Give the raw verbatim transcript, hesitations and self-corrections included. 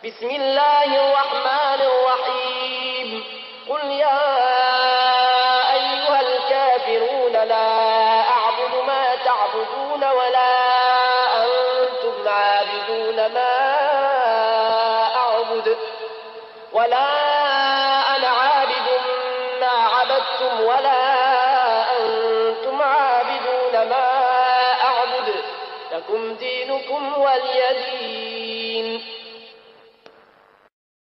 بسم الله الرحمن الرحيم قل يا أيها الكافرون لا أعبد ما تعبدون ولا أنتم عابدون ما أعبد ولا أنا عابد ما عبدتم ولا أنتم عابدون ما أعبد لكم دينكم ولي دين.